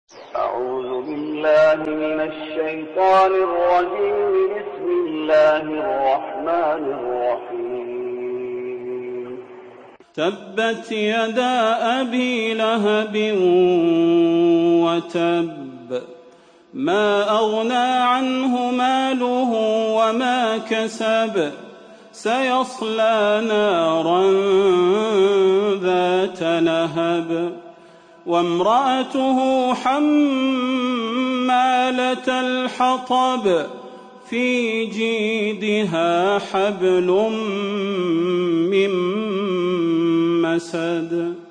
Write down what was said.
أعوذ بالله من الشيطان الرجيم. بسم الله الرحمن الرحيم. تبت يدا أبي لهب وتب، ما أغنى عنه ماله وما كسب، سيصلى نارا ذات لهب، وامرأته حمالة الحطب، في جيدها حبل من مسد.